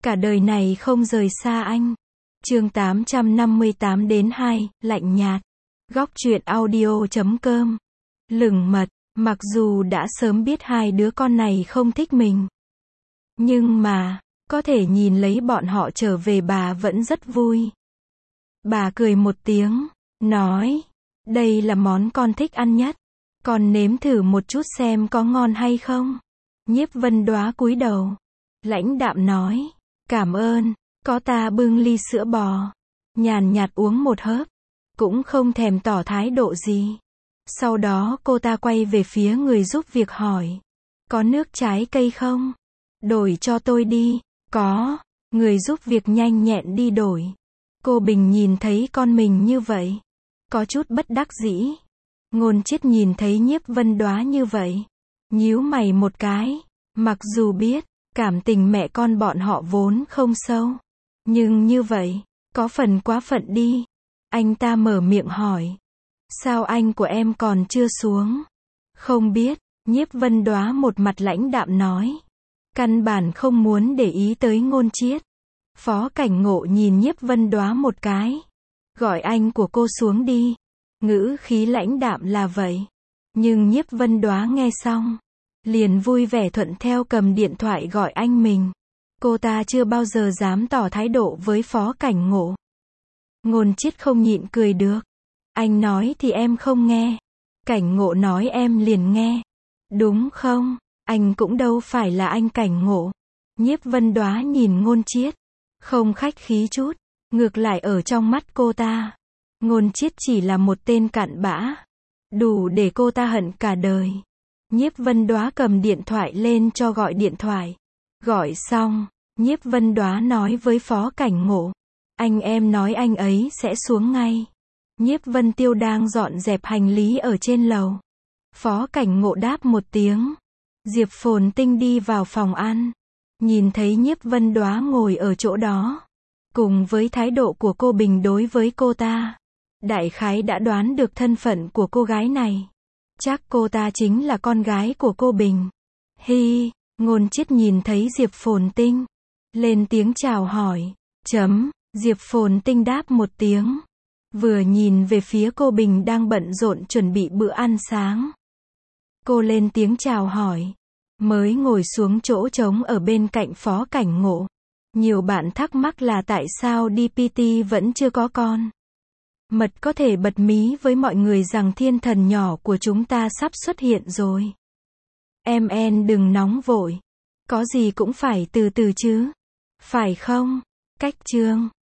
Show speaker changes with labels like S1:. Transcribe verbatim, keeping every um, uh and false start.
S1: Cả đời này không rời xa anh. Chương tám trăm năm mươi tám đến hai, lạnh nhạt. Góc truyện audio chấm com. Lửng mật, mặc dù đã sớm biết hai đứa con này không thích mình. Nhưng mà, có thể nhìn lấy bọn họ trở về bà vẫn rất vui. Bà cười một tiếng, nói, đây là món con thích ăn nhất. Con nếm thử một chút xem có ngon hay không. Nhiếp Vân Đoá cúi đầu. Lãnh đạm nói, cảm ơn, có ta bưng ly sữa bò. Nhàn nhạt uống một hớp, cũng không thèm tỏ thái độ gì. Sau đó cô ta quay về phía người giúp việc hỏi, có nước trái cây không? Đổi cho tôi đi. Có. Người giúp việc nhanh nhẹn đi đổi. Cô Bình nhìn thấy con mình như vậy, có chút bất đắc dĩ. Ngôn Chiết nhìn thấy Nhiếp Vân Đoá như vậy, nhíu mày một cái. Mặc dù biết, cảm tình mẹ con bọn họ vốn không sâu, nhưng như vậy, có phần quá phận đi. Anh ta mở miệng hỏi, sao anh của em còn chưa xuống? Không biết. Nhiếp Vân Đoá một mặt lãnh đạm nói. Căn bản không muốn để ý tới Ngôn Chiết. Phó Cảnh Ngộ nhìn Nhiếp Vân Đoá một cái. Gọi anh của cô xuống đi. Ngữ khí lãnh đạm là vậy. Nhưng Nhiếp Vân Đoá nghe xong, liền vui vẻ thuận theo cầm điện thoại gọi anh mình. Cô ta chưa bao giờ dám tỏ thái độ với Phó Cảnh Ngộ. Ngôn Chiết không nhịn cười được. Anh nói thì em không nghe. Cảnh Ngộ nói em liền nghe. Đúng không? Anh cũng đâu phải là anh Cảnh Ngộ. Nhiếp Vân Đoá nhìn Ngôn Chiết, không khách khí chút. Ngược lại ở trong mắt cô ta, Ngôn Chiết chỉ là một tên cặn bã, đủ để cô ta hận cả đời. Nhiếp Vân Đoá cầm điện thoại lên cho gọi điện thoại. Gọi xong, Nhiếp Vân Đoá nói với Phó Cảnh Ngộ, anh em nói anh ấy sẽ xuống ngay. Nhiếp Vân Tiêu đang dọn dẹp hành lý ở trên lầu. Phó Cảnh Ngộ đáp một tiếng. Diệp Phồn Tinh đi vào phòng ăn, nhìn thấy Nhiếp Vân Đoá ngồi ở chỗ đó, cùng với thái độ của cô Bình đối với cô ta, đại khái đã đoán được thân phận của cô gái này. Chắc cô ta chính là con gái của cô Bình. Hi, Ngôn Chiết nhìn thấy Diệp Phồn Tinh, lên tiếng chào hỏi. Chấm, Diệp Phồn Tinh đáp một tiếng, vừa nhìn về phía cô Bình đang bận rộn chuẩn bị bữa ăn sáng. Cô lên tiếng chào hỏi, mới ngồi xuống chỗ trống ở bên cạnh Phó Cảnh Ngộ. Nhiều bạn thắc mắc là tại sao đê pê tê vẫn chưa có con. Mật có thể bật mí với mọi người rằng thiên thần nhỏ của chúng ta sắp xuất hiện rồi. Em en đừng nóng vội. Có gì cũng phải từ từ chứ. Phải không? Cách chương